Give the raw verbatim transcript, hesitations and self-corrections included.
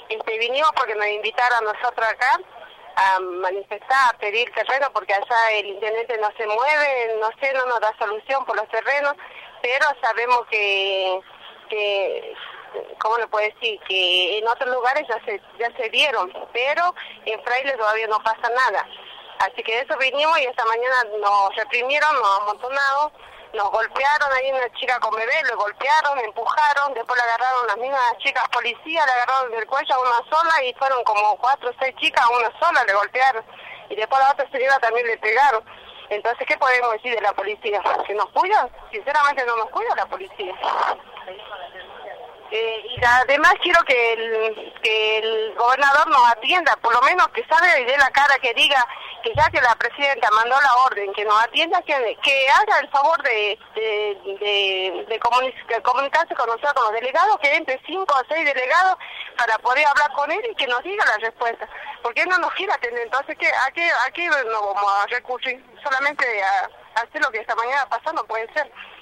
Este, vinimos porque nos invitaron a nosotros acá a manifestar, a pedir terreno, porque allá el intendente no se mueve, no sé, no nos da solución por los terrenos, pero sabemos que, que ¿cómo le puedo decir? Que en otros lugares ya se, ya se dieron, pero en Fraile todavía no pasa nada. Así que de eso vinimos y esta mañana nos reprimieron, nos amontonaron, nos golpearon, ahí una chica con bebé, le golpearon, me empujaron, después le agarraron las mismas chicas policías, le agarraron del cuello a una sola y fueron como cuatro o seis chicas, a una sola le golpearon. Y después a la otra señora también le pegaron. Entonces, ¿qué podemos decir de la policía? ¿Que nos cuida? Sinceramente no nos cuida la policía. Eh, y además quiero que el, que el gobernador nos atienda, por lo menos que salga y dé la cara, que diga que ya que la presidenta mandó la orden, que nos atienda, que, que haga el favor de, de, de, de comunic- comunicarse con nosotros, con los delegados, que entre cinco o seis delegados para poder hablar con él y que nos diga la respuesta. Porque él no nos quiere atender, entonces ¿qué, a, qué, ¿a qué nos vamos a recurrir? Solamente a, a hacer lo que esta mañana pasó no puede ser.